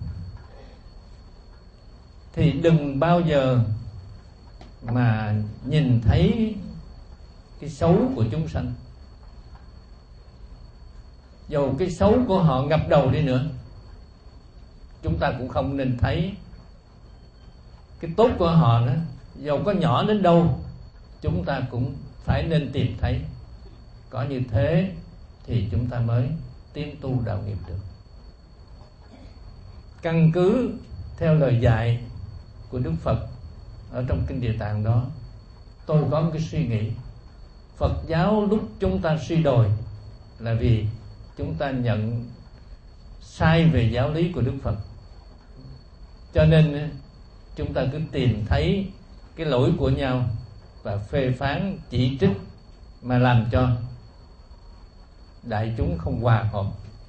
thì đừng bao giờ mà nhìn thấy cái xấu của chúng sanh. Dầu cái xấu của họ ngập đầu đi nữa, chúng ta cũng không nên thấy cái tốt của họ nữa. Dầu có nhỏ đến đâu, chúng ta cũng phải nên tìm thấy. Có như thế thì chúng ta mới tiến tu đạo nghiệp được. Căn cứ theo lời dạy của Đức Phật ở trong Kinh Địa Tạng đó, tôi có một cái suy nghĩ Phật giáo lúc chúng ta suy đồi là vì chúng ta nhận sai về giáo lý của Đức Phật. Cho nên chúng ta cứ tìm thấy cái lỗi của nhau và phê phán, chỉ trích, mà làm cho đại chúng không hòa hợp.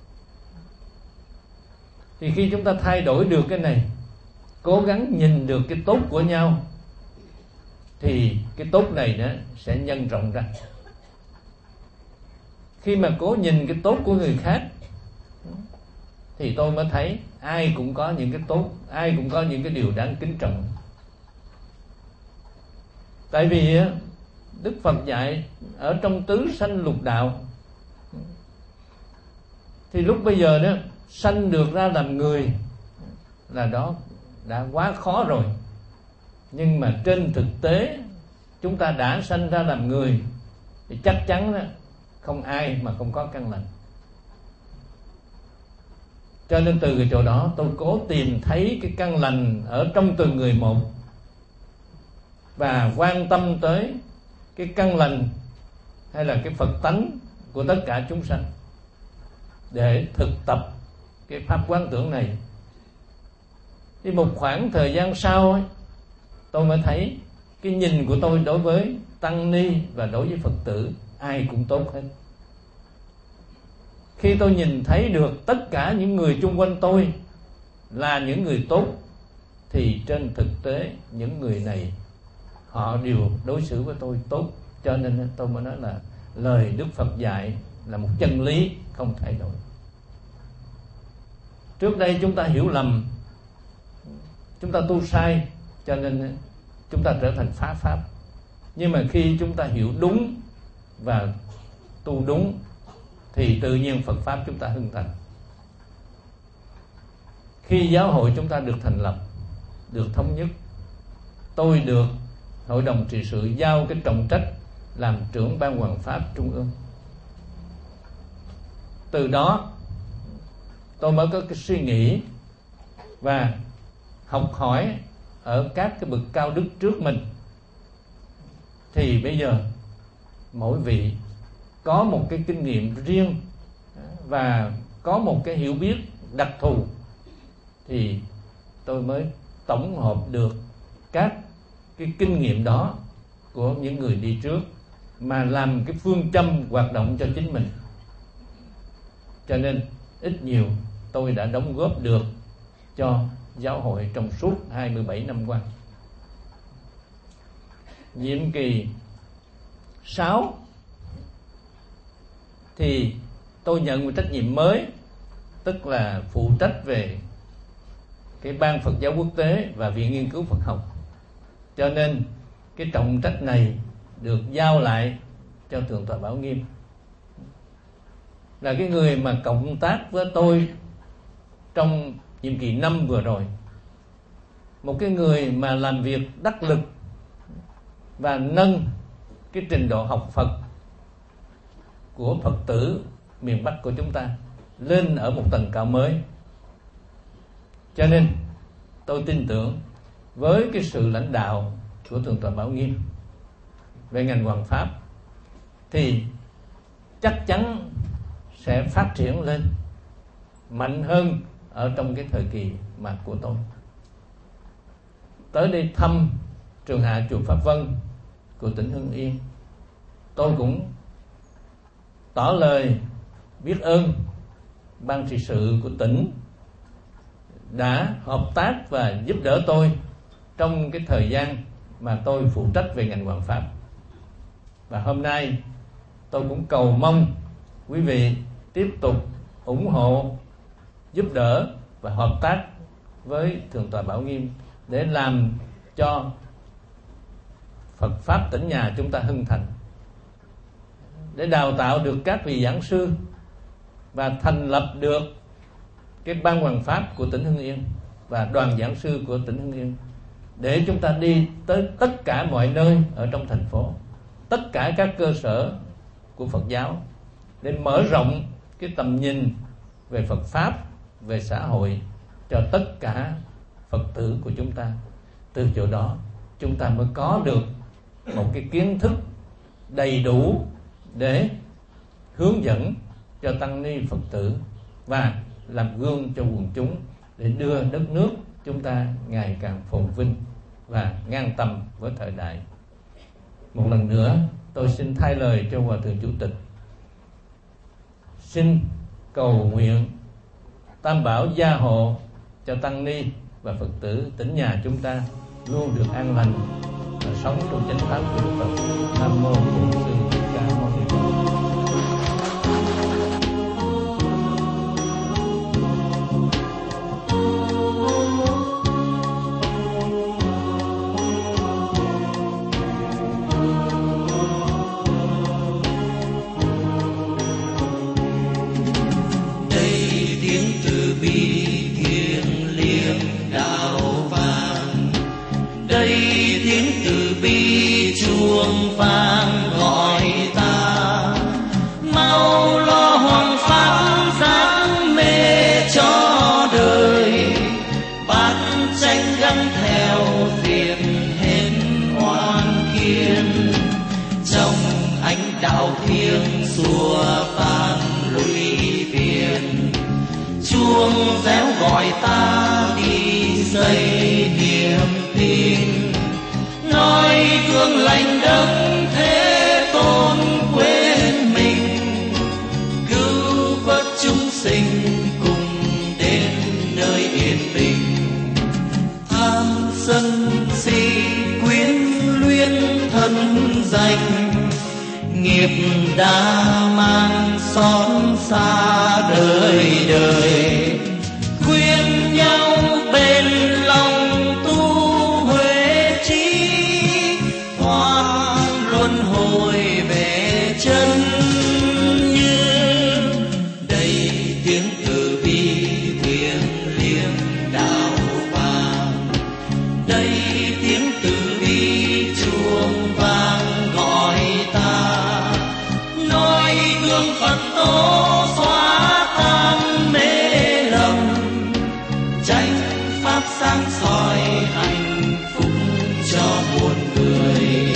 Thì khi chúng ta thay đổi được cái này, cố gắng nhìn được cái tốt của nhau, thì cái tốt này đó sẽ nhân rộng ra. Khi mà cố nhìn cái tốt của người khác thì tôi mới thấy ai cũng có những cái tốt, ai cũng có những cái điều đáng kính trọng. Tại vì Đức Phật dạy ở trong tứ sanh lục đạo, thì lúc bây giờ đó sanh được ra làm người là đó đã quá khó rồi. Nhưng mà trên thực tế chúng ta đã sanh ra làm người thì chắc chắn đó, không ai mà không có căn lành. Cho nên từ cái chỗ đó tôi cố tìm thấy cái căn lành ở trong từng người một, và quan tâm tới cái căn lành hay là cái Phật tánh của tất cả chúng sanh, để thực tập cái pháp quán tưởng này. Thì một khoảng thời gian sau ấy, tôi mới thấy cái nhìn của tôi đối với tăng ni và đối với Phật tử ai cũng tốt hết. Khi tôi nhìn thấy được tất cả những người chung quanh tôi là những người tốt, thì trên thực tế những người này họ đều đối xử với tôi tốt. Cho nên tôi mới nói là lời Đức Phật dạy là một chân lý không thay đổi. Trước đây chúng ta hiểu lầm, chúng ta tu sai, cho nên chúng ta trở thành phá pháp. Nhưng mà khi chúng ta hiểu đúng và tu đúng thì tự nhiên Phật pháp chúng ta hưng thành. Khi giáo hội chúng ta được thành lập, được thống nhất, tôi được Hội đồng trị sự giao cái trọng trách làm trưởng ban hoằng pháp trung ương. Từ đó tôi mới có cái suy nghĩ và học hỏi ở các cái bậc cao đức trước mình. Thì bây giờ mỗi vị có một cái kinh nghiệm riêng và có một cái hiểu biết đặc thù, thì tôi mới tổng hợp được các cái kinh nghiệm đó của những người đi trước mà làm cái phương châm hoạt động cho chính mình. Cho nên ít nhiều tôi đã đóng góp được cho giáo hội trong suốt hai mươi bảy năm qua. Nhiệm kỳ sáu thì tôi nhận một trách nhiệm mới, tức là phụ trách về cái Ban Phật giáo Quốc tế và Viện Nghiên cứu Phật học. Cho nên cái trọng trách này được giao lại cho Thượng tọa Bảo Nghiêm, là cái người mà cộng tác với tôi trong nhiệm kỳ năm vừa rồi. Một cái người mà làm việc đắc lực và nâng cái trình độ học Phật của Phật tử miền Bắc của chúng ta lên ở một tầng cao mới. Cho nên tôi tin tưởng với cái sự lãnh đạo của Thượng tọa Bảo Nghiêm về ngành hoằng pháp thì chắc chắn sẽ phát triển lên mạnh hơn ở trong cái thời kỳ mà của tôi. Tới đây thăm trường hạ chùa Pháp Vân của tỉnh Hưng Yên, tôi cũng tỏ lời biết ơn ban trị sự của tỉnh đã hợp tác và giúp đỡ tôi trong cái thời gian mà tôi phụ trách về ngành hoằng pháp. Và hôm nay tôi cũng cầu mong quý vị tiếp tục ủng hộ, giúp đỡ và hợp tác với Thượng tọa Bảo Nghiêm để làm cho Phật pháp tỉnh nhà chúng ta hưng thành, để đào tạo được các vị giảng sư và thành lập được cái ban hoằng pháp của tỉnh Hưng Yên và đoàn giảng sư của tỉnh Hưng Yên, để chúng ta đi tới tất cả mọi nơi ở trong thành phố, tất cả các cơ sở của Phật giáo, để mở rộng cái tầm nhìn về Phật pháp, về xã hội cho tất cả Phật tử của chúng ta. Từ chỗ đó chúng ta mới có được một cái kiến thức đầy đủ để hướng dẫn cho tăng ni Phật tử và làm gương cho quần chúng để đưa đất nước chúng ta ngày càng phồn vinh và ngang tầm với thời đại. Một lần nữa tôi xin thay lời cho Hòa Thượng Chủ tịch, xin cầu nguyện Tam Bảo gia hộ cho tăng ni và Phật tử tỉnh nhà chúng ta luôn được an lành và sống trong chánh pháp của Đức Phật. Nam mô Bổn Sư Thích Ca Mâu Ni Phật. chuông vang gọi ta, mau lo hoàng pháp giác mê cho đời, bát tranh gắn theo diệt hết oan kiên, trong ánh đạo thiêng xua tan lụy phiền, chuông réo gọi ta đi xây niềm tin, nói gương lành đấng thế tôn quên mình, cứu vớt chúng sinh cùng đến nơi yên bình. Tham sân si quyến luyến thân danh, nghiệp đã mang xót xa đời đời, khuyên nhau bên lòng tu huệ trí, thoát luân hồi về chân như. Đầy tiếng từ bi thiêng liêng đạo vàng, đây tiếng từ bi chuông vang gọi ta, nói gương Phật tổ xóa tan mê lầm, tranh pháp sáng soi hạnh phúc cho muôn người.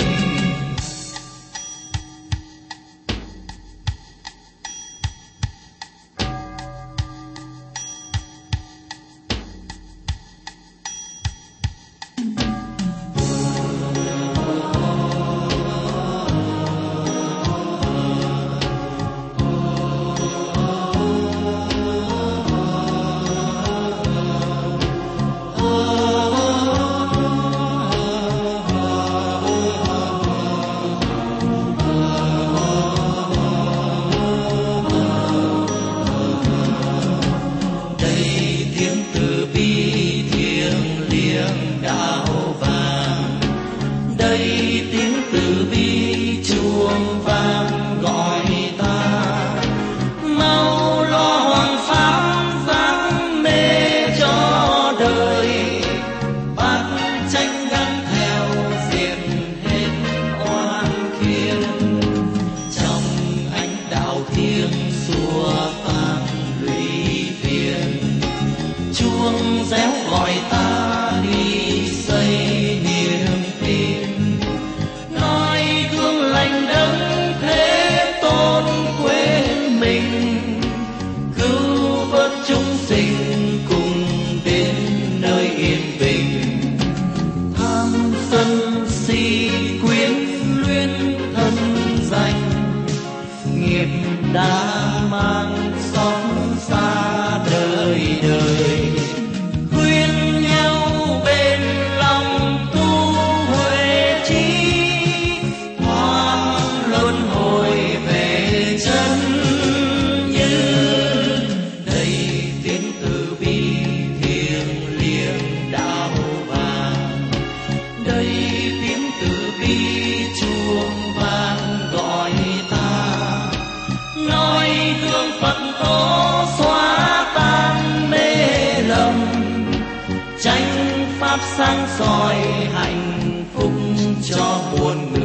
Sáng soi hạnh phúc cho muôn người.